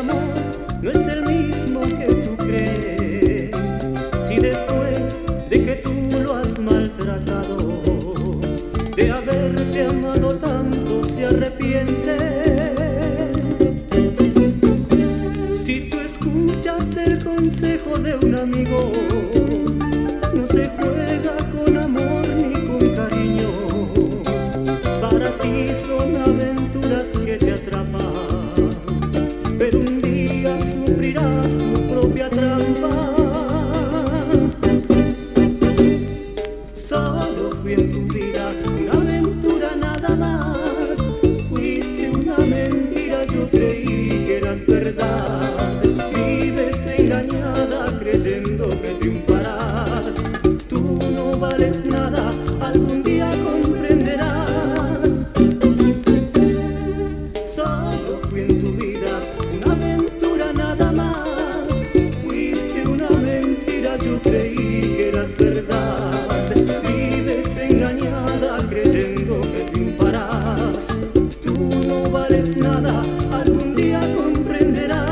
amor no es el mismo que tú crees. Si después de que tú lo has maltratado, de haberte amado tanto, se arrepiente. Si tú escuchas el consejo de un amigo, no se juega con amor ni con cariño. Para ti son aventuras que te atrapan, pero un día sufrirás tu propia trampa. Solo fui en tu vida una aventura nada más. Fuiste una mentira, yo creí que eras verdad. Vives engañada creyendo que triunfarás. Tú no vales nada, algún día comprenderás. Solo fui en tu vida una aventura nada más. Fuiste una mentira, yo creí que eras verdad. Vives engañada creyendo que triunfarás. Tú no vales nada, algún día comprenderás.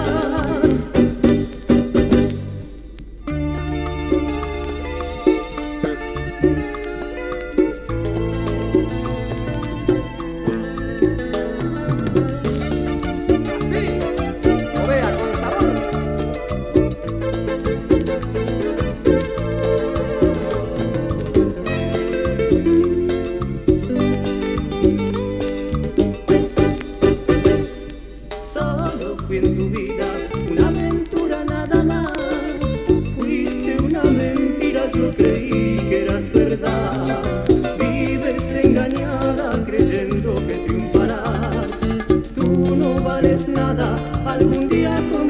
Fui en tu vida una aventura nada más. Fuiste una mentira, yo creí que eras verdad. Vives engañada creyendo que triunfarás. Tú no vales nada, algún día